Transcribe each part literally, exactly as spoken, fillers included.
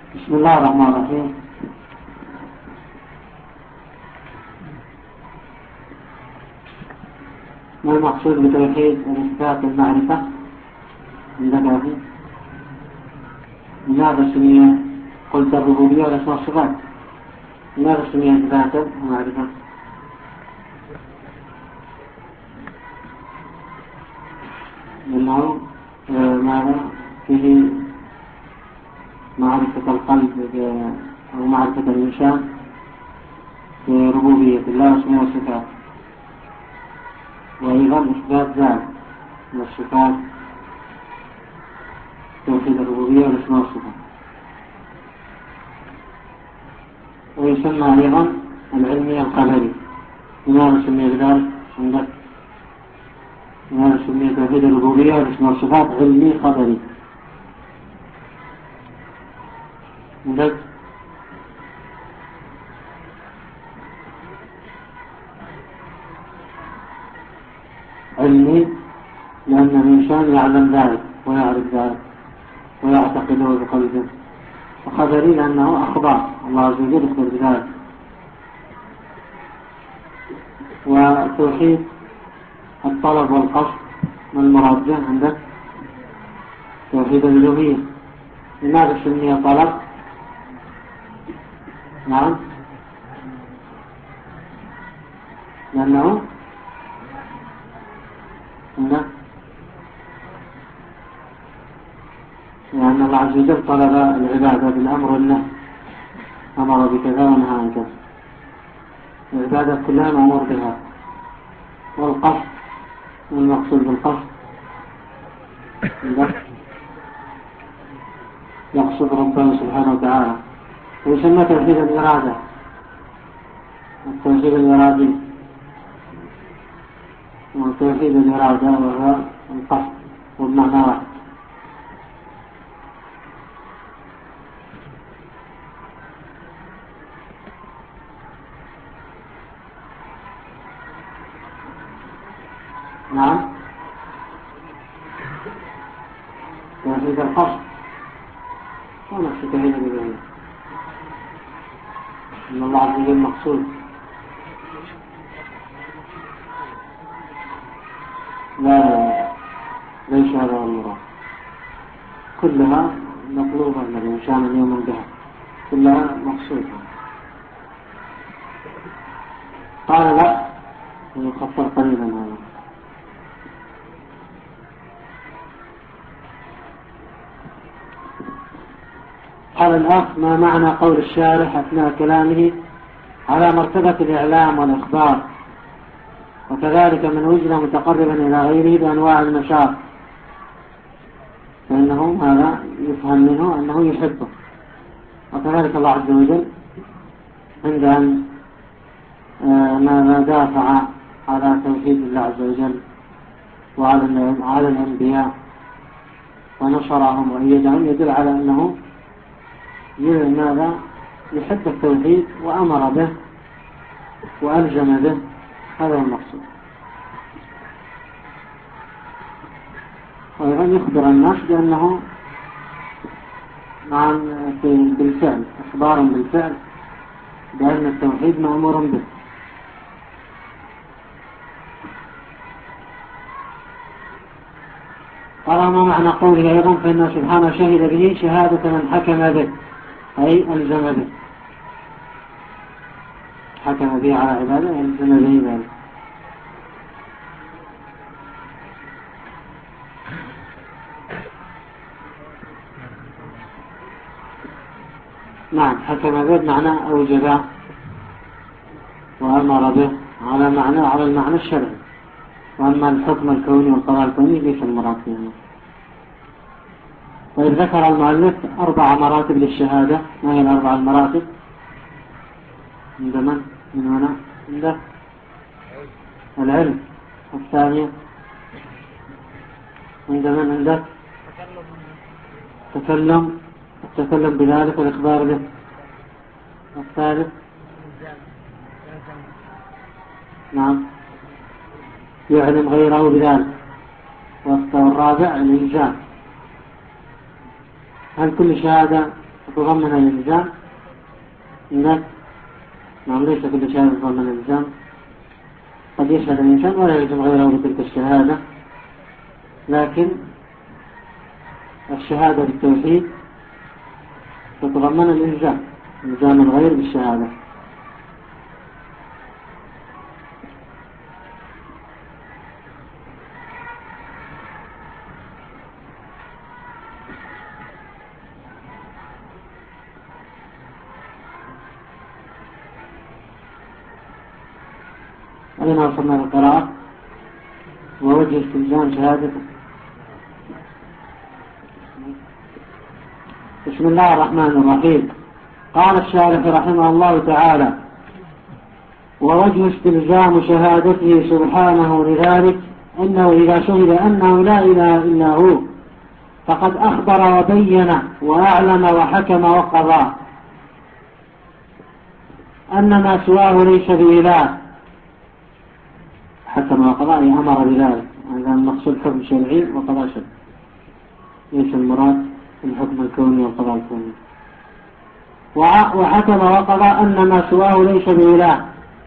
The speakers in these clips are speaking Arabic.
بسم الله الرحمن الرحيم. ما المقصود بتوحيد الإثبات المعرفة عندك أخي؟ لماذا سمي قلت الربوبية والأسماء والصفات؟ لماذا سمي إثباتا ومعرفة؟ لأنه ماذا فيه معرفة القلب أو معرفة الإنسان بربوبية الله واسمه والصفات، وأيضا إثبات ذلك من الصفات توحيد الربوبية والأسماء والصفات. ويسمى أيضا العلمي القدري. لماذا سمي بذلك عندك؟ لماذا سمي توحيد الربوبية والأسماء والصفات علمي قدري عندك؟ علمي لأن الإنسان يعلم ذلك ويعرف ذلك ويعتقده بقلبه، وقدري لأنه أخبار الله عز وجل يخبر بذلك. وتوحيد الطلب والقصد من المراد به عندك توحيد الألوهية. لماذا سمي طلب؟ نعم، لأنه عندك لأن الله عز وجل طلب العبادة بالأمر والنهي، أمر بكذا ونهى عن كذا، العبادة كلها مأمور بها. والقصد المقصود بالقصد يقصد ربنا سبحانه وتعالى، ويسمى توحيد الإرادة، التوحيد الإرادي وتوحيد الإرادة وهو القصد والمعنى واحد. نعم، توحيد القصد ونفس توحيد الإلوهية، إن الله عز وجل مقصود. لا ليس هذا المراد، كلها مطلوبة من الإنسان اليوم بها، كلها مقصودة. قال لا يخفر قليلا هذا. قال الأخ: ما معنى قول الشارح أثناء كلامه على مرتبة الإعلام والإخبار، وكذلك من وجد متقربا إلى غيره بأنواع النشاط، فإنه هذا يفهم منه أنه يحبه. وكذلك الله عز وجل عند أن ما دافع على توحيد الله عز وجل وعلى الأنبياء ونصرهم وأيدهم يدل على أنه ماذا يحب التوحيد وأمر به وألزم به، هذا هو المقصود. وأيضا يخبر الناس بأنه نعم بالفعل، إخبار بالفعل بأن التوحيد مأمور به. قال: ما معنى قوله أيضا فإنه سبحانه شهد به شهادة من حكم به، أي ألزم به، حكم به على عباده ألزم به ذلك. نعم، حكم به بمعنى أوجب وأمر به على معنى على المعنى الشرعي، وأما الحكم الكوني والقضاء الكوني ليس المراد فيه. طيب، ذكر المؤلف أربع مراتب للشهادة. ما هي الأربع المراتب؟ عند من؟ من هنا؟ عند العلم. الثانية عند من؟ عند التكلم، التكلم بذلك والإخبار به. الثالث نعم يعلم غيره بذلك. والرابع الإلزام. هل كل شهادة تتضمن الإلزام؟ لا، نعم، ليس كل شهادة تتضمن الإلزام. قد يشهد الإنسان ولا يلزم غيره بتلك الشهادة، لكن الشهادة بالتوحيد تتضمن الإلزام، إلزام الغير بالشهادة. أين وصلنا للقراءة؟ ووجه استلزام شهادته. بسم الله الرحمن الرحيم. قال الشارح رحمه الله تعالى: ووجه استلزام شهادته سبحانه لذلك أنه إذا شهد أنه لا إله إلا هو فقد أخبر وبين وأعلم وحكم وقضى أن ما سواه ليس بإله. حكم وقضى أمر بذلك، هذا المقصود حكم شرعي وقضاء شرعي، ليس المراد الحكم الكوني والقضاء الكوني. وحكم وقضى أن ما سواه ليس بإله،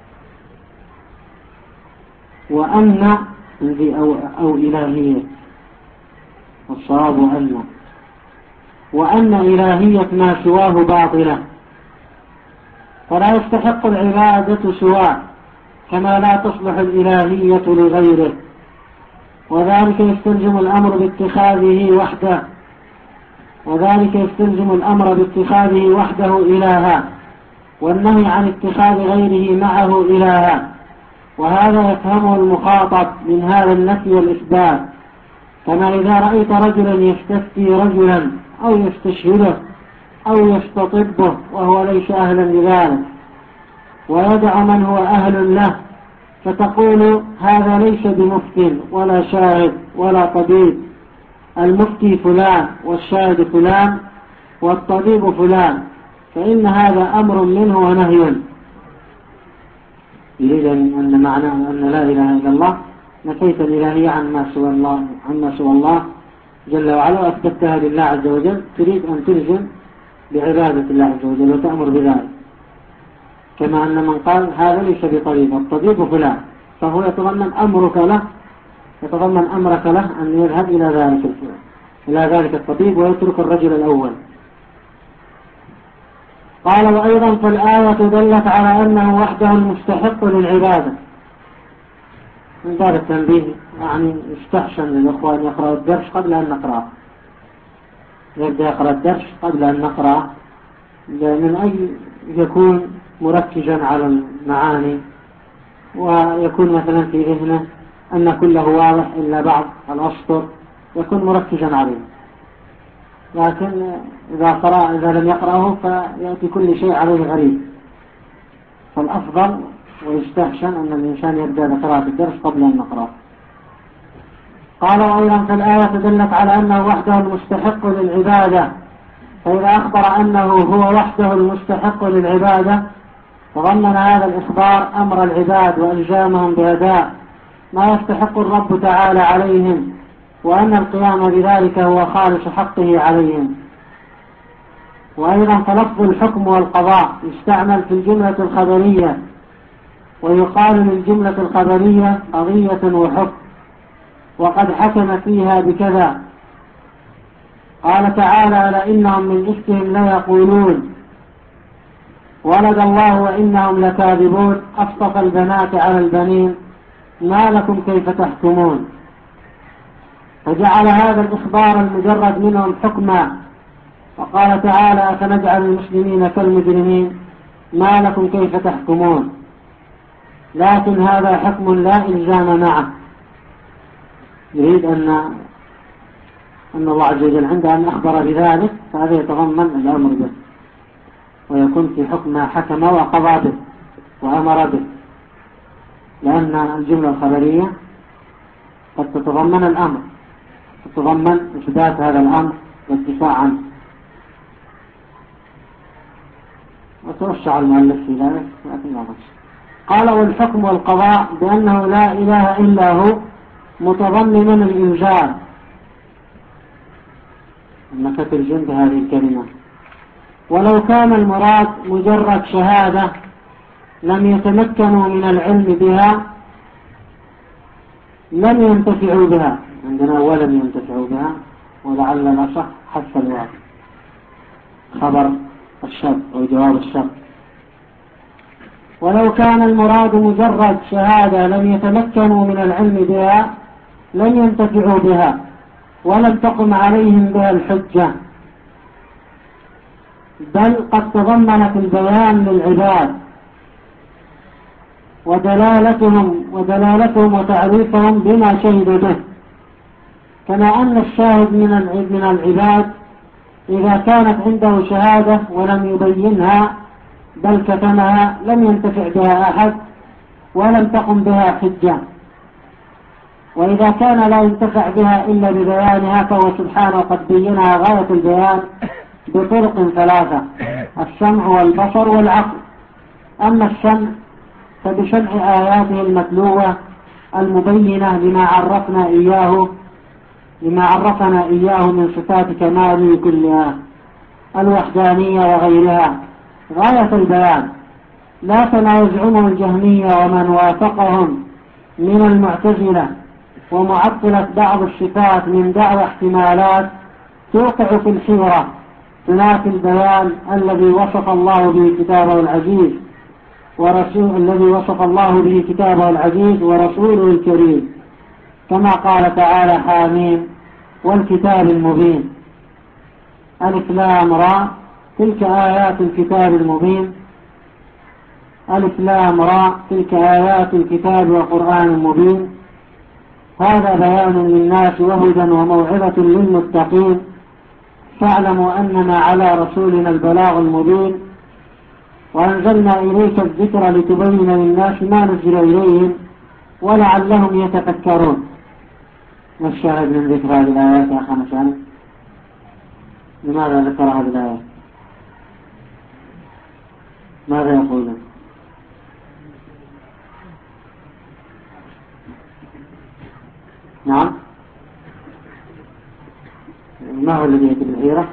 وأن أو, أو إلهية، والصواب أن وأن إلهية ما سواه باطلة، فلا يستحق العبادة سواه، كما لا تصلح الإلهية لغيره، وذلك يستلزم الأمر باتخاذه وحده وذلك يستلزم الأمر باتخاذه وحده إلها، والنهي عن اتخاذ غيره معه إلها. وهذا يفهمه المخاطب من هذا النفي والإثبات، كما إذا رأيت رجلا يستفتي رجلا أو يستشهده أو يستطبه وهو ليس أهلا لذلك، ويدع من هو أهل له، فتقول هذا ليس بمفتي ولا شاهد ولا طبيب، المفتي فلان والشاهد فلان والطبيب فلان، فإن هذا أمر منه ونهي. يريد أن معنى أن لا إله إلا الله نفيت الإلهية عما سوى الله عما سوى الله جل وعلا وأثبتها لله عز وجل، تريد أن تلزم بعبادة الله عز وجل وتأمر بذلك، كما أن من قال هذا ليس بطبيب الطبيب فلان، فهو يتضمن أمرك له يتضمن أمرك له أن يذهب إلى ذلك إلى ذلك الطبيب ويترك الرجل الأول. قال: وأيضا فالآية دلت على أنه وحده المستحق للعبادة. من باب التنبيه، يعني استحسن للأخوة أن يقرأوا الدرس قبل أن نقرأه، يبدأ يقرأ الدرس قبل أن نقرأه، من أجل يكون مركزا على المعاني، ويكون مثلا في ذهنه أن كله واضح إلا بعض الأسطر، يكون مركزا عليه. لكن إذا قرأ إذا لم يقرأه فيأتي كل شيء عليه غريب، فالأفضل ويستحسن أن الإنسان يبدأ بقراءة الدرس قبل أن نقرأه. قال: وأيضا فالآية دلت على أنه وحده المستحق للعبادة، فإذا أخبر أنه هو وحده المستحق للعبادة تضمن هذا الإخبار أمر العباد وإلزامهم بأداء ما يستحق الرب تعالى عليهم، وأن القيام بذلك هو خالص حقه عليهم. وأيضا فلفظ الحكم والقضاء يستعمل في الجملة الخبرية، ويقال للجملة الخبرية قضية وحكم، وقد حكم فيها بكذا. قال تعالى: لئنهم من إفكهم ليقولون ولد الله وإنهم لكاذبون أصطفى البنات على البنين ما لكم كيف تحكمون، فجعل هذا الإخبار المجرد منهم حكما. وقال تعالى: أفنجعل المسلمين كالمجرمين ما لكم كيف تحكمون، لكن هذا حكم لا إلزام معه. يريد أن أن الله عز وجل عنده أن أخبر بذلك، فهذا يتضمن الأمر به، ويكون في حكم ما حكم وقضى به وأمر به، لأن الجملة الخبرية قد تتضمن الأمر، تتضمن إثبات هذا الأمر والدفاع عنه. وتوسع المؤلف في ذلك لكن لا بأس. قال: والحكم والقضاء بأنه لا إله إلا هو متضمن الإلزام. أنك تلزم بهذه الكلمة ولو كان المراد مجرد شهادة لم يتمكنوا من العلم بها لم ينتفعوا بها. عندنا ولم ينتفعوا بها، ولعل الأصح حذف الواو، خبر الشرط أو جواب الشرط. ولو كان المراد مجرد شهادة لم يتمكنوا من العلم بها لم ينتفعوا بها ولم تقم عليهم بها الحجة، بل قد تضمنت البيان للعباد ودلالتهم ودلالتهم وتعريفهم بما شهدوا به، كما أن الشاهد من العباد إذا كانت عنده شهادة ولم يبينها بل كتمها لم ينتفع بها أحد ولم تقم بها حجة، وإذا كان لا ينتفع بها إلا ببيانها فهو سبحانه قد بينها غاية البيان بطرق ثلاثة: السمع والبصر والعقل. أما السمع فبسمع آياته المتلوة المبينة لما عرفنا إياه لما عرفنا إياه من صفات كماله كلها الوحدانية وغيرها غاية البيان، لا كما يزعمه الجهمية ومن وافقهم من المعتزلة ومعطلة بعض الصفات من دعوى احتمالات توقع في الحيرة تنافي البيان الذي وصف الله به كتابه العزيز ورسول الذي وصف الله به كتابه العزيز ورسوله الكريم، كما قال تعالى: حاميم والكتاب المبين. ألف لام را تلك آيات الكتاب المبين. ألف لام را تلك آيات الكتاب وقرآن مبين. هذا بيان للناس وهدى وموعظة للمتقين، فاعلموا أننا على رسولنا البلاغ المبين، وأنزلنا إليك الذكر لتبين للناس ما نزل إليهم ولعلهم يتفكرون. والشاهد من ذكر هذه الآيات يا أخي مشاهد، لماذا ذكر هذه الآيات؟ ماذا يقولون؟ نعم، ما هو الذي يأتي بالحيرة؟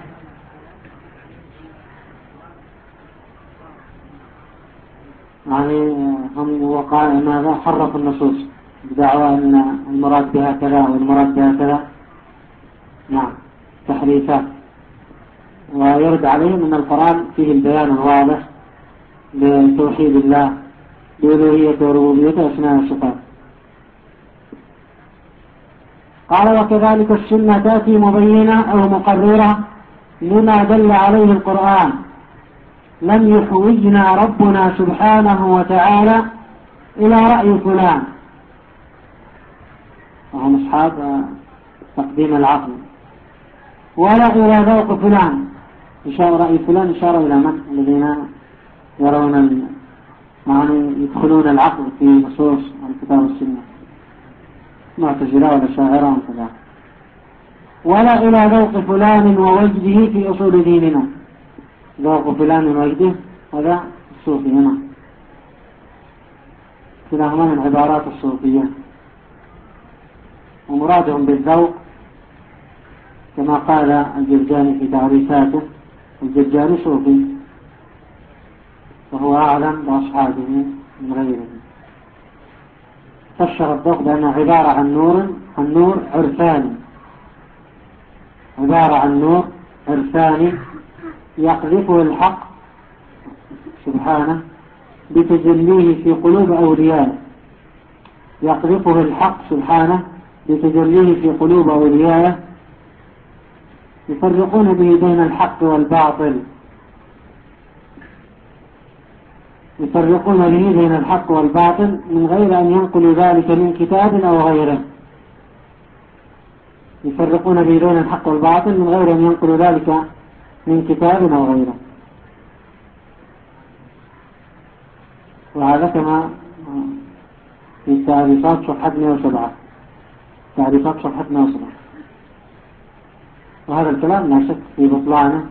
يعني هم وقع ماذا حرفوا النصوص بدعوى أن المراد بها كذا والمراد بها كذا. نعم، تحريفات. ويرد عليهم أن القرآن فيه البيان الواضح لتوحيد الله بألوهيته وربوبيته وأسماء وصفاته. قال: وكذلك السنة تأتي مبينة أو مقررة لما دل عليه القرآن. لم يحوجنا ربنا سبحانه وتعالى إلى رأي فلان، وهم أصحاب تقديم العقل، ولا إلى ذوق فلان. إشارة رأي فلان إشارة إلى من؟ الذين يرون يعني يدخلون العقل في نصوص الكتاب والسنة، معتزلة ولا شاعرة وكذا. ولا إلى ذوق فلان ووجده في أصول ديننا. ذوق فلان ووجده هذا الصوفي هنا، كلاهما من عبارات الصوفية، ومرادهم بالذوق كما قال الجرجاني في تعريفاته. الجرجاني صوفي وهو أعلم بأصحابه من غيره. فسر الذوق بأنه عبارة عن نور عن نور عرفاني، عبارة عن نور عرفاني يقذفه الحق سبحانه بتجليه في قلوب أوليائه، يقذفه الحق سبحانه بتجليه في قلوب أوليائه، يفرقون به بين الحق والباطل، يفرقون به بين الحق والباطل من غير أن ينقلوا ذلك من كتاب أو غيره. يفرقون به بين الحق والباطل من غير أن ينقلوا ذلك من كتاب أو غيره. وهذا كما في تعريفات صفحة مئة وسبعة، تعريفات صفحة مئة وسبعة. وهذا الكلام لا شك في بطلانه،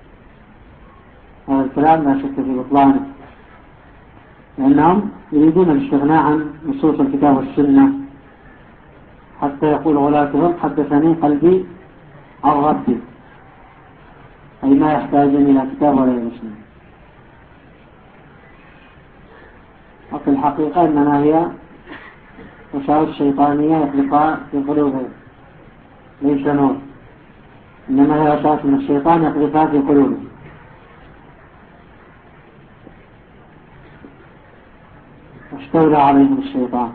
هذا الكلام لا شك في بطلانه، لأنهم يريدون الاستغناء عن نصوص الكتاب والسنة، حتى يقول غلاتهم: حدثني قلبي عن ربي. أي ما يحتاجون إلى كتاب ولا إلى سنة. وفي الحقيقة أننا هي وساوس شيطانية يخلقها في قلوبهم، ليس نور، إنما هي وساوس من الشيطان يخلقها في قلوبهم. واستولى عليهم الشيطان.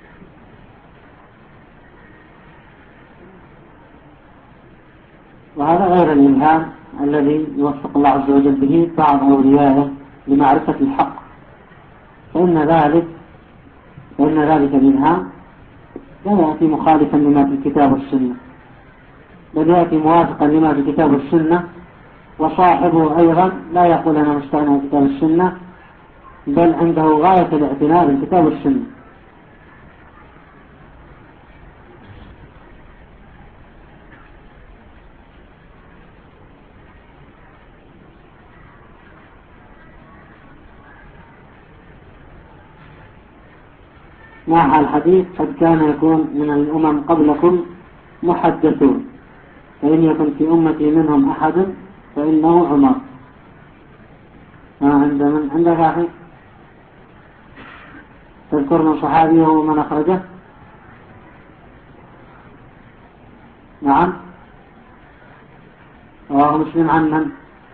وهذا غير الإلهام الذي يوفق الله عز وجل به بعض أوليائه لمعرفة الحق، فإن ذلك فإن ذلك الإلهام لا يأتي مخالفا لما في الكتاب والسنة، بل يأتي موافقا لما في الكتاب والسنة، وصاحبه أيضا لا يقول أنا مستغني عن الكتاب والسنة، بل عنده غاية الاعتناء بالكتاب والسنة. مع الحديث قد كان يكون من الأمم قبلكم محدثون، فإن يكن في أمتي منهم أحد فإنه عمر. ما عند من عندك أخي تذكر من صحابيه ومن أخرجه؟ نعم. رواه مسلم عن من؟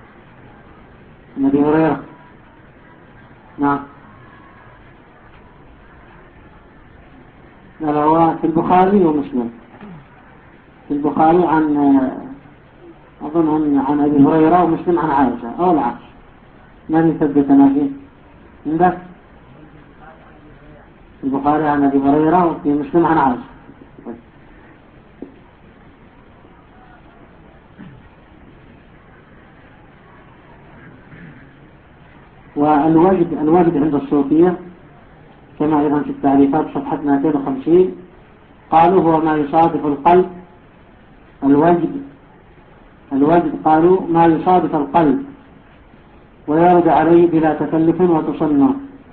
أبي هريرة. نعم. هو في البخاري ومسلم. في البخاري عن أظن عن أبي هريرة، ومسلم عن عائشة أو العكس، من يثبتنا فيه؟ عندك البخاري عن أبي هريرة وفي مسلم عن عائشة. والوجد الوجد عند الصوفية كما أيضا في التعريفات صفحة مئتين وخمسين قالوا هو ما يصادف القلب. الوجد الوجد قالوا ما يصادف القلب ويرد عليه بلا تكلف وتصنع،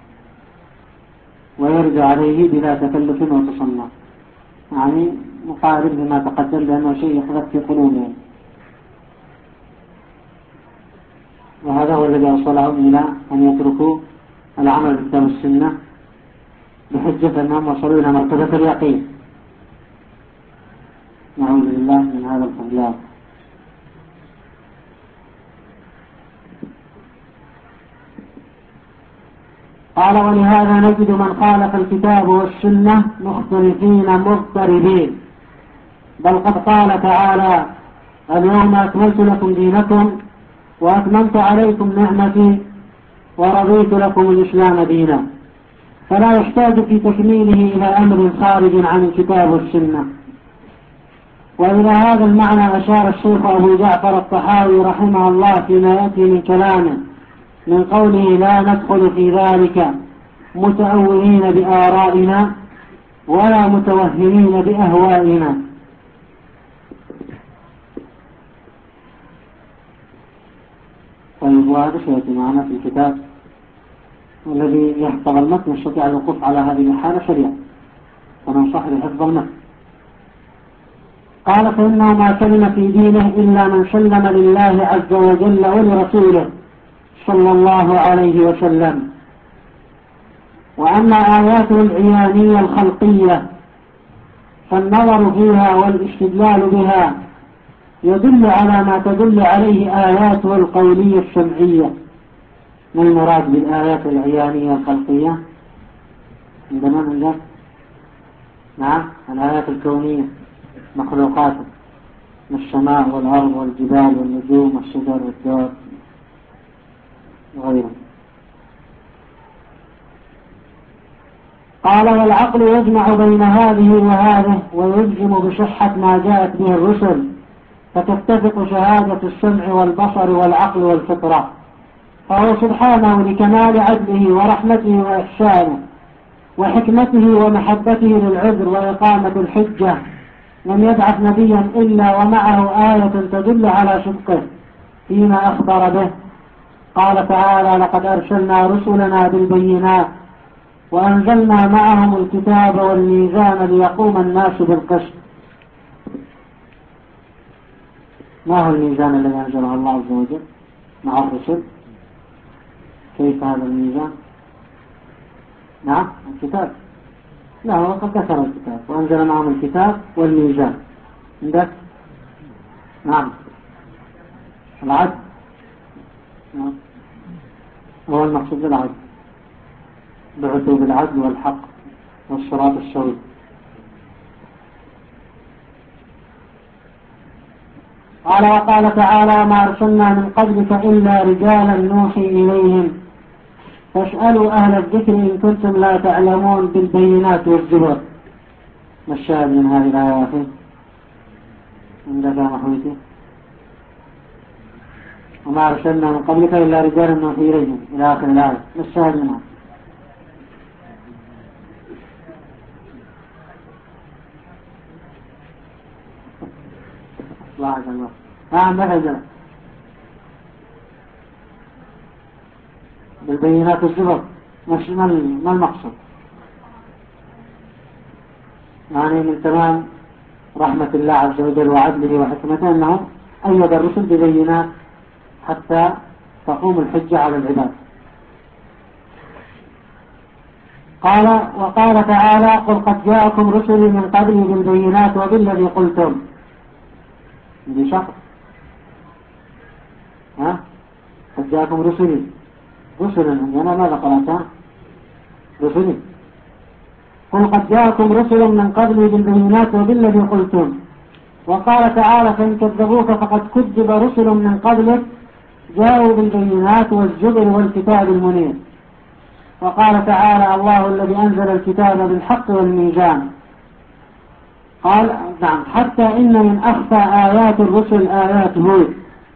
ويرد عليه بلا تكلف وتصنع، يعني مقارب لما تقدم بأنه شيء يحدث في قلوبهم. وهذا هو الذي أوصلهم إلى أن يتركوا العمل بالكتاب والسنة بحجة أنهم وصلوا إلى مرتبة اليقين. نعوذ بالله من هذا الخذلان. قال ولهذا نجد من خالف الكتاب والسنة مختلفين مضطربين، بل قد قال تعالى اليوم أكملت لكم دينكم وأتممت عليكم نعمتي ورضيت لكم الإسلام دينا، فلا يحتاج في تكميله إلى أمر خارج عن الكتاب والسنة. وإلى هذا المعنى أشار الشيخ أبو جعفر الطحاوي رحمه الله فيما يأتي من كلامه من قوله لا ندخل في ذلك متأولين بآرائنا ولا متوهمين بأهوائنا. طيب، وهذا سيأتي معنا في الكتاب الذي يحفظ المتن يستطيع الوقوف على هذه الحالة سريعا، وننصح بحفظ المتن. قال فإنه ما سلم في دينه إلا من سلم لله عز وجل ولرسوله صلى الله عليه وسلم. وأما آياته العيانية الخلقية فالنظر فيها والاستدلال بها يدل على ما تدل عليه آياته القولية السمعية. ما المراد بالآيات العيانية الخلقية؟ عندنا من ذلك؟ نعم، الآيات الكونية مخلوقات من السماء والأرض والجبال والنجوم والشجر والدور وغيره. قال والعقل يجمع بين هذه وهذه ويجزم بصحة ما جاءت به الرسل، فتتفق شهادة السمع والبصر والعقل والفطرة. فهو سبحانه لكمال عدله ورحمته وإحسانه وحكمته ومحبته للعذر وإقامة الحجة لم يبعث نبيا إلا ومعه آية تدل على صدقه فيما أخبر به. قال تعالى لقد أرسلنا رسلنا بالبينات وأنزلنا معهم الكتاب والميزان ليقوم الناس بالقسط. ما هو الميزان الذي أنزله الله عز وجل مع الرسل؟ كيف هذا الميزان؟ نعم الكتاب. لا هو قد ذكر الكتاب وأنزل معهم الكتاب والميزان. عندك؟ نعم العدل. نعم هو المقصود بالعدل، بعثوا بالعدل والحق والصراط السوي. قال وقال تعالى ما أرسلنا من قبلك إلا رجالا نوحي إليهم فاسألوا أهل الذكر إن كنتم لا تعلمون بالبينات والزبر. ما الشاهد من هذه الآية يا أخي؟ عندك يا محويتي؟ وما أرسلنا من قبلك إلا رجالا نوحي إليهم إلى آخر الآية. ما الشاهد منها؟ الله عز وجل. نعم مثلا بالبينات والزبر. ما المقصود؟ يعني من تمام رحمة الله عز وجل وعدله وحكمته أنه أيد الرسل ببينات حتى تقوم الحجة على العباد. قال وقال تعالى قل قد جاءكم رسلي من قبلي بالبينات وبالذي قلتم. دي شخص ها قد جاءكم رسلي رسلا عندنا ماذا قرأتها؟ رسلي. قل قد جاءكم رسل من قبلي بالبينات وبالذي قلتم. وقال تعالى فإن كذبوك فقد كذب رسل من قبلك جاءوا بالبينات والزبر والكتاب المنير. وقال تعالى الله الذي أنزل الكتاب بالحق والميزان. قال نعم حتى إن من أخفى آيات الرسل آيات هود،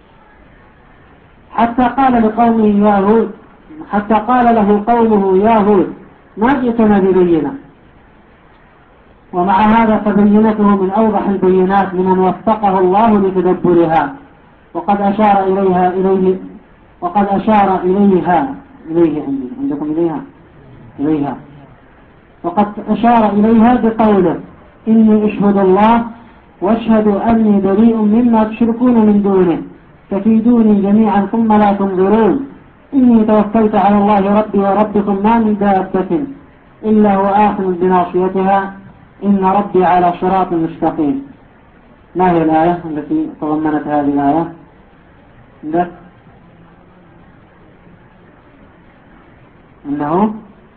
حتى قال لقومه يا هود حتى قال له قومه يا هود ما جئتنا ببينة. ومع هذا فبينته من أوضح البينات لمن وفقه الله لتدبرها، وقد أشار إليها إليه وقد أشار إليها إليه عندكم إليها إليها وقد أشار إليها بقوله إني أشهد الله واشهد أني بريء مما تشركون من دونه فكيدوني جميعا ثم لا تنظرون إني توكلت على الله ربي وربكم ما من دابة إلا هو آخذ بناصيتها إن ربي على صراط مستقيم. ما هي الآية التي تضمنت هذه الآية؟ عندك أنه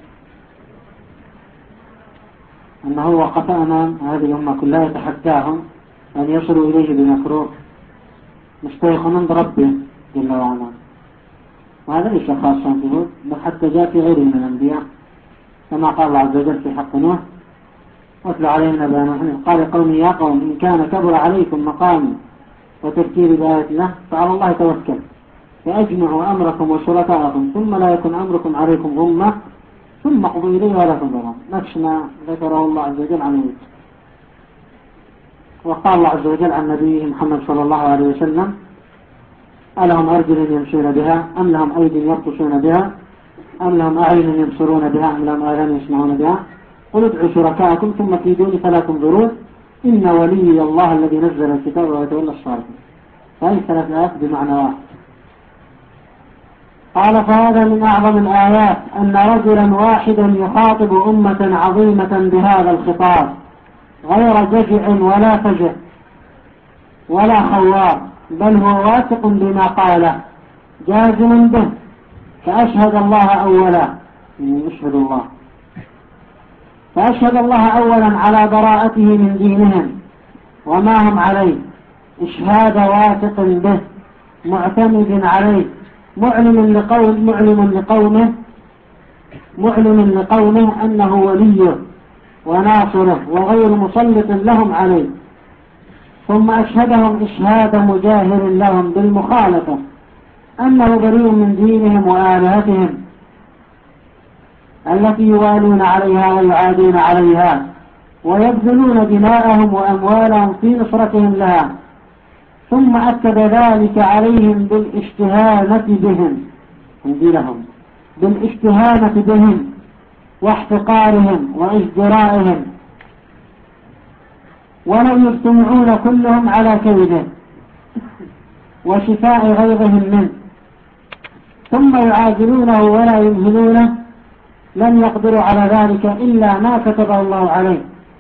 أنه وقف أمام هذه الأمة كلها يتحداهم أن يصلوا إليه بمكروه مستيقنا بربه جل وعلا. وهذا ليس خاصا به بل حتى جاء في غيره من الأنبياء كما قال الله عز وجل في حق نوح واتل علينا بيان قال قومي يا قوم إن كان كبر عليكم مقامي وتذكير بآيات الله فعلى الله توكل فأجمعوا أمركم وشركاءكم ثم لا يكن أمركم عليكم غمة ثم اقضوا إليه ولا تنظرون. نفس ما ذكره الله عز وجل عن يوسف. وقال الله عز وجل عن نبيه محمد صلى الله عليه وسلم ألهم أرجل يمشون بها أم لهم أيدي يبطشون بها أم لهم أعين يبصرون بها أم لهم آذان يسمعون بها قل ادعوا شركاءكم ثم كيدوني فلا تنظرون إن ولي الله الذي نزل الكتاب ويتولى الصالحين. فهي ثلاث آيات بمعنى واحد. قال فهذا من أعظم الآيات أن رجلا واحدا يخاطب أمة عظيمة بهذا الخطاب غير جزع ولا فجع ولا خوار بل هو واثق بما قاله جازم به فأشهد الله أولا يشهد الله فأشهد الله أولا على براءته من دينهم وما هم عليه إشهاد واثق به معتمد عليه معلم لقوم معلم لقومه معلم لقومه أنه وليه وناصره وغير مسلط لهم عليه. ثم أشهدهم إشهاد مجاهر لهم بالمخالفة أنه بريء من دينهم وآلهتهم التي يوالون عليها ويعادون عليها ويبذلون دماءهم وأموالهم في نصرتهم لها. ثم أكد ذلك عليهم بالاستهانة بهم لهم بالاستهانة بهم واحتقارهم وازدرائهم ولو يجتمعون كلهم على كيده وشفاء غيظهم منه، ثم يعاجلونه ولا يمهلونه، لم يقدروا على ذلك إلا ما كتبه الله عليه.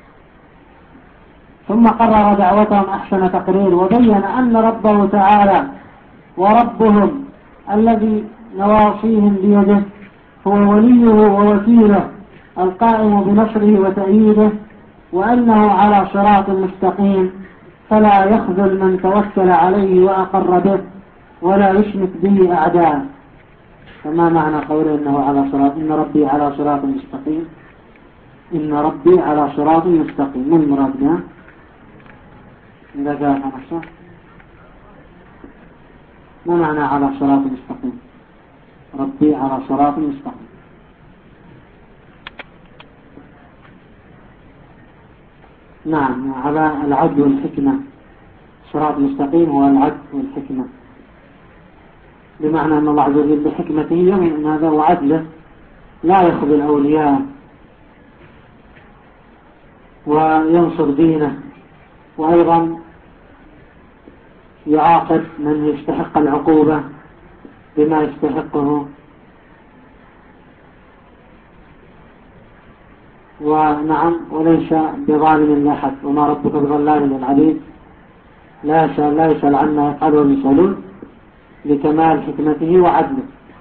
ولما قرر دعوتهم أحسن تقرير وبين أن ربه تعالى وربهم الذي نواصيهم بيده هو وليه ووكيله القائم بنصره وتأييده، وأنه على صراط مستقيم، فلا يخذل من توكل عليه وأقر به ولا يشمت به أعداء. فما معنى قوله إنه على صراط إن ربي على صراط مستقيم؟ إن ربي على صراط مستقيم، من المراد بها؟ إذا جاءت عن الصراط ما معنى على صراط مستقيم؟ ربي على صراط مستقيم. نعم، على العدل والحكمة. صراط مستقيم هو العدل والحكمة، بمعنى أن الله عز وجل بحكمته يمن أن هذا وعدله لا يخذ الأولياء وينصر دينه، وأيضا يعاقب من يستحق العقوبة بما يستحقه. ونعم، وليس بظالم لأحد، وما ربك بظلام للعبيد، لا يسأل لا يسأل عما يفعله المسألون لكمال حكمته وعدله،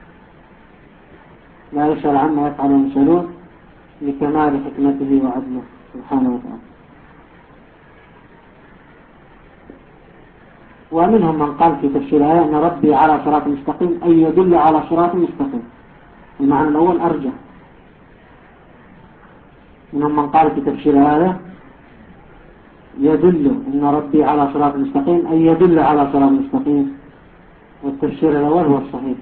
لا يسأل عما يفعله المسألون لكمال حكمته وعدله سبحانه وتعالى. ومنهم من قال في تفسير الآية أن ربي على صراط مستقيم أي يدل على صراط مستقيم، المعنى الأول أرجح. منهم من قال في تفسير الآية يدل أن ربي على صراط مستقيم أي يدل على صراط مستقيم، والتفسير الأول هو الصحيح.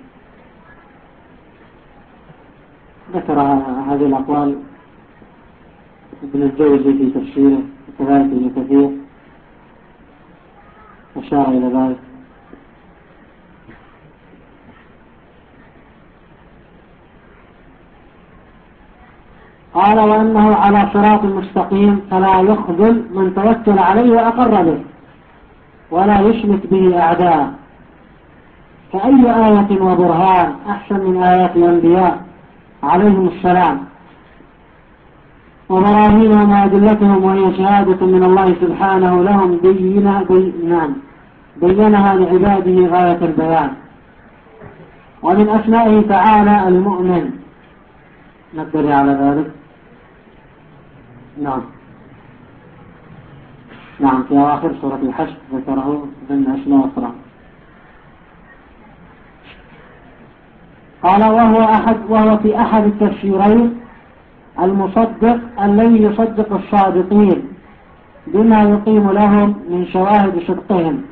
ذكر هذه الأقوال ابن الجوزي في تفسيره، وكذلك ابن كثير أشار إلى ذلك. قال وأنه على صراط مستقيم فلا يخذل من توكل عليه وأقر به ولا يشمت به أعداء. فأي آية وبرهان أحسن من آيات الأنبياء عليهم السلام وبراهينهم وأدلتهم، وهي شهادة من الله سبحانه لهم بينا بينان بينها لعباده غاية البيان. ومن أسمائه تعالى المؤمن، نقدر على ذلك. نعم نعم في أواخر سورة الحشر ذكره ضمن أسماء أخرى. قال وهو أحد وهو في أحد التفسيرين المصدق الذي يصدق الصادقين بما يقيم لهم من شواهد صدقهم،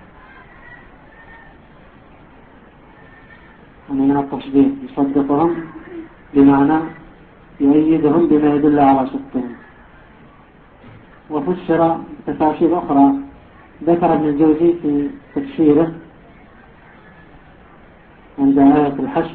من التصديق يصدقهم بمعنى يؤيدهم بما يدل على صدقهم. وفسر تفاسير أخرى ذكر ابن الجوزي في تفسيره عند آية الحشر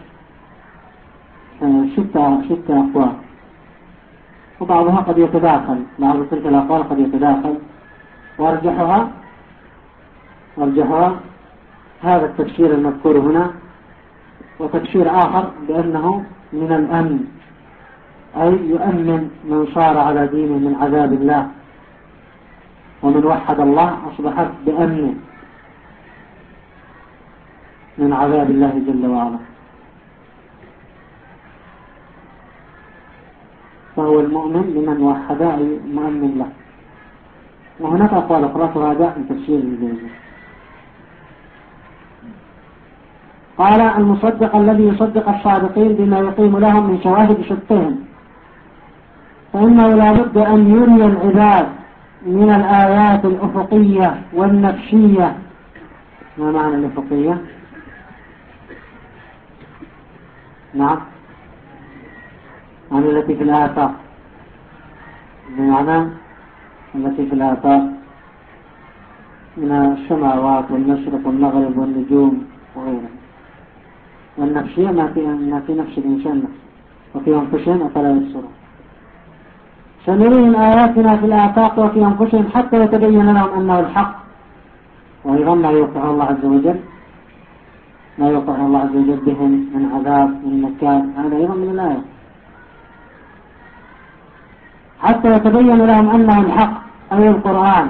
ستة ستة أقوال، وبعضها قد يتداخل، بعض تلك الأقوال قد يتداخل، وارجحها وارجحها هذا التفسير المذكور هنا، وتفسير آخر بأنه من الأمن، أي يؤمن من صار على دينه من عذاب الله، ومن وحد الله أصبحت بأمنه من عذاب الله جل وعلا، فهو المؤمن لمن وحد أي مؤمن له. وهناك أقوال أخرى تراجع في تفسير الجوزي. قال المصدق الذي يصدق الصادقين بما يقيم لهم من شواهد صدقهم، فإنه لا بد أن يري العباد من الآيات الأفقية والنفسية. ما معنى الأفقية؟ نعم، عن التي في الآفاق، بمعنى التي في الآفاق من السماوات والمشرق والمغرب والنجوم وغيرها. والنفسية ما في ما في نفس الإنسان نفسه، وفي أنفسهم أفلا يبصرون. سنريهم آياتنا في الآفاق وفي أنفسهم حتى يتبين لهم أنه الحق، وأيضا ما يوقع الله عز وجل ما يوقع الله عز وجل بهم من عذاب من نكال، هذا أيضا من الآية، حتى يتبين لهم أنه الحق أي القرآن،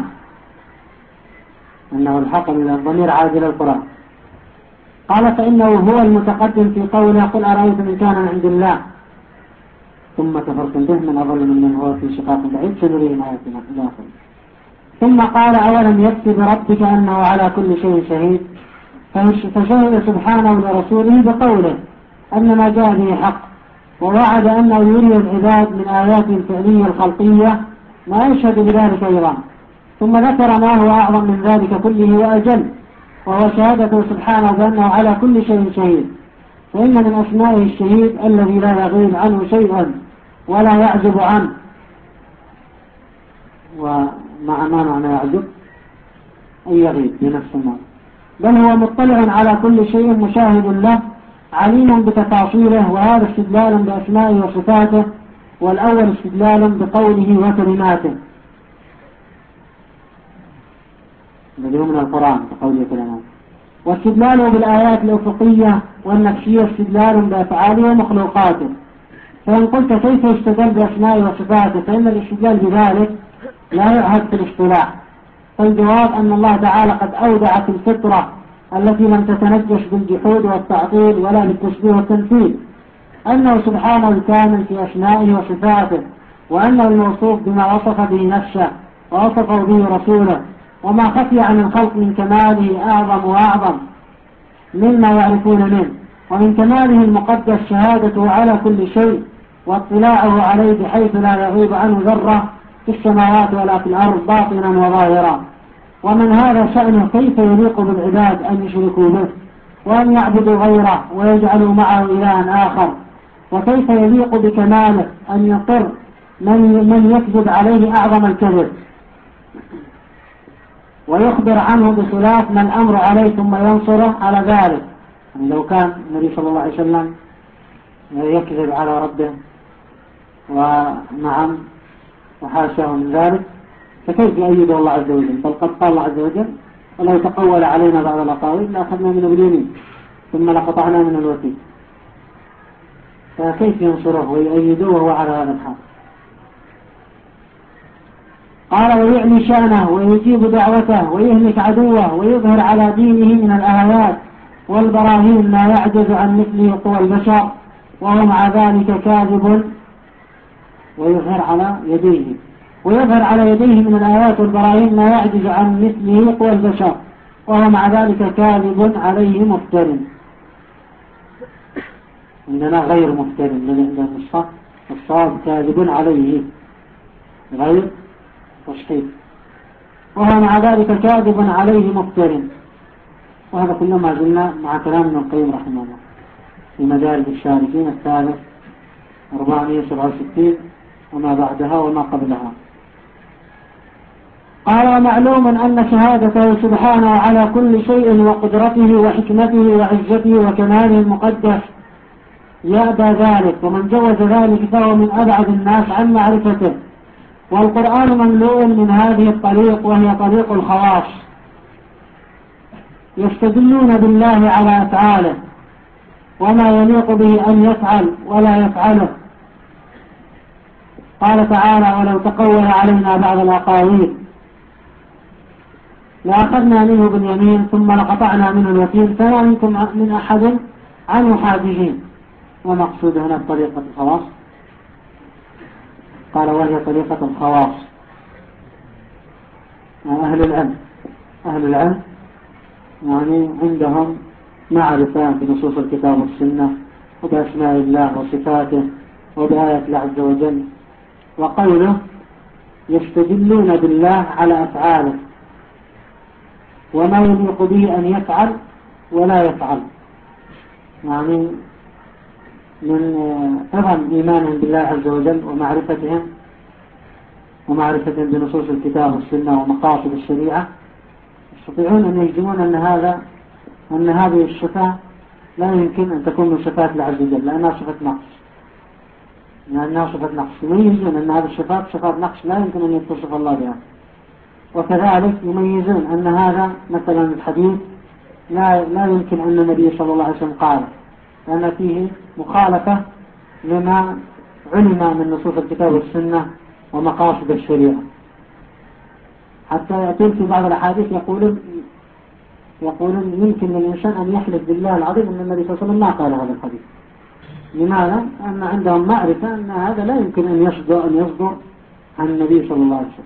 أنه الحق من الضمير عاجل القرآن. قال فإنه هو المتقدم في قوله قل أرأيتم إن كان من عند الله ثم كفرتم به من أضل من هو في شقاق بعيد سنريهم آياتنا إلى آخره. ثم قال أولم يكتب بربك أنه على كل شيء شهيد، فشهد سبحانه لرسوله بقوله أن ما جاء به حق، ووعد أنه يري العباد من آيات الفعلية الخلقية ما يشهد بذلك أيضا. ثم ذكر ما هو أعظم من ذلك كله وأجل، وهو شهادته سبحانه بأنه على كل شيء شهيد، فإن من أسمائه الشهيد الذي لا يغيب عنه شيء ولا يعزب عنه. ومع ما معنى يعزب أي يغيب بنفس المعنى، بل هو مطلع على كل شيء مشاهد له عليم بتفاصيله، وهذا استدلال بأسمائه وصفاته، والأول استدلال بقوله وكلماته الذي من القرآن بقوله وكلماته، واستدلاله بالآيات الأفقية والنفسية استدلال بأفعاله ومخلوقاته. فإن قلت كيف يستدل بأسمائه وصفاته فإن الاستدلال بذلك لا يعهد في الاصطلاح، فالجواب أن الله تعالى قد أودع في الفطرة التي لم تتنجس بالجحود والتعطيل ولا بالتشبيه والتمثيل أنه سبحانه الكامل في أسمائه وصفاته، وأنه الموصوف بما وصف به نفسه ووصفه به رسوله، وما خفي عن الخلق من كماله أعظم وأعظم مما يعرفون منه. ومن كماله المقدس شهادته على كل شيء واطلاعه عليه بحيث لا يغيب عنه ذرة في السماوات ولا في الأرض باطنا وظاهرا. ومن هذا شأنه كيف يليق بالعباد أن يشركوا به وأن يعبدوا غيره ويجعلوا معه إلها آخر، وكيف يليق بكماله أن يقر من, من يكذب عليه أعظم الكذب ويخبر عنه بخلاف ما الأمر عليه ثم ينصره على ذلك. يعني لو كان النبي صلى الله عليه وسلم يكذب على ربه ونعم وحاشاه من ذلك فكيف يؤيده الله عز وجل؟ بل قد قال الله عز وجل ولو تقول علينا بعض الأقاويل لأخذنا منه باليمين ثم لقطعنا من الوتين، فكيف ينصره ويؤيده وهو على هذا الحال؟ قال ويعلي شأنه ويجيب دعوته ويهلك عدوه ويظهر على دينه من الآيات والبراهين ما يعجز عن مثله قوى البشر، وهو مع ذلك كاذب. ويظهر على يديه ويظهر على يديه من الآيات والبراهين ما يعجز عن مثله قوى البشر، وهو مع ذلك كاذب عليه مفتر. عندنا غير مفتر من النسخة الصواب كاذب عليه غير تشخيص، وهو مع ذلك كاذب عليه مفتر. وهذا كله ما زلنا مع كلام ابن القيم رحمه الله في مدارج السالكين الثالث أربعمائة وسبعة وستين وما بعدها وما قبلها. قال ومعلوم أن شهادته سبحانه على كل شيء وقدرته وحكمته وعزته وكماله المقدس يأبى ذلك، ومن جوز ذلك فهو من أبعد الناس عن معرفته. والقرآن مملوء من هذه الطريق وهي طريق الخواص، يستدلون بالله على أفعاله وما يليق به أن يفعل ولا يفعله. قال تعالى ولو تقول علينا بعض الأقاويل لأخذنا منه باليمين ثم لقطعنا منه الوتين فما منكم من أحد عنه حاجزين. ومقصود هنا بطريقة الخواص قال وهي طريقة الخواص أهل العلم. أهل العلم يعني عندهم معرفة بنصوص الكتاب والسنة وبأسماء الله وصفاته وبآيات الله عز وجل، وقوله يستدلون بالله على أفعاله وما يليق به أن يفعل ولا يفعل، يعني من فهم إيمانهم بالله عز وجل ومعرفتهم ومعرفتهم بنصوص الكتاب والسنة ومقاصد الشريعة يستطيعون أن يجزمون أن هذا أن هذه الصفة لا يمكن أن تكون من صفات الله عز وجل لأنها صفة نقص، لأنها صفة نقص يميزون أن هذه الصفات صفات نقص لا يمكن أن يتصف الله بها. وكذلك يميزون أن هذا مثلا الحديث لا, لا يمكن أن النبي صلى الله عليه وسلم قال، لأن فيه مخالفة لما علم من نصوص الكتاب والسنة ومقاصد الشريعة. حتى يأتون في بعض الأحاديث يقولون يقولون يمكن للإنسان أن يحلف بالله العظيم أن النبي صلى الله عليه وسلم ما قال هذا الحديث. لماذا؟ أن عندهم معرفة أن هذا لا يمكن أن يصدر أن يصدر عن النبي صلى الله عليه وسلم.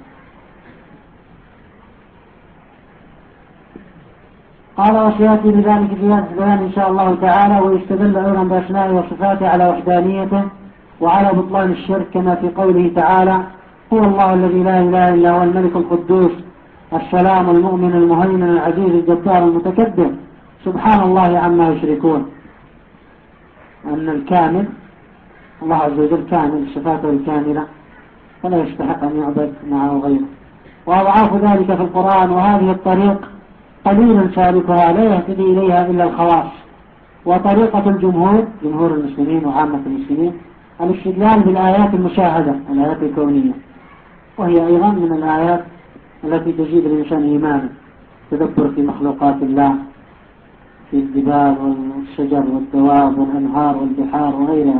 قال وسيأتي بذلك في هذا البيان إن شاء الله تعالى. ويستدل أيضا بأسمائه وصفاته على وحدانيته وعلى بطلان الشرك، كما في قوله تعالى: هو الله الذي لا إله إلا هو الملك القدوس السلام المؤمن المهيمن العزيز الجبار المتكبر سبحان الله عما يشركون. أن الكامل الله عز وجل كامل صفاته الكاملة فلا يستحق أن يعبد معه غيره. وأضعاف ذلك في القرآن، وهذه الطريق قليلا سالكها لا يهتدي إليها إلا الخواص. وطريقة الجمهور جمهور المسلمين وعامة المسلمين الاستدلال بالآيات المشاهدة الآيات الكونية، وهي أيضا من الآيات التي تزيد الإنسان إيمانا، تدبر في مخلوقات الله، في الجبال والشجر والدواب والأنهار والبحار وغيرها،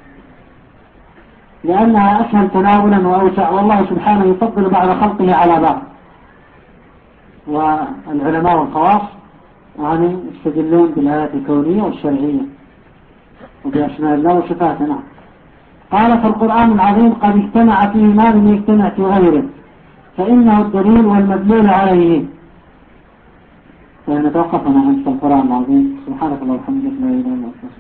لأنها أسهل تناولا وأوسع، والله سبحانه يفضل بعض خلقه على بعض. والعلماء والخواص يعني يستدلون بالآيات الكونية والشرعية وبأسماء الله وصفاته. نعم. قال: فالقرآن العظيم قد اجتمع فيه ما لم يجتمع في غيره، فإنه الدليل والمدلول عليه. فنتوقف عن القرآن العظيم. سبحانك اللهم وبحمدك، لا إله إلا أنت.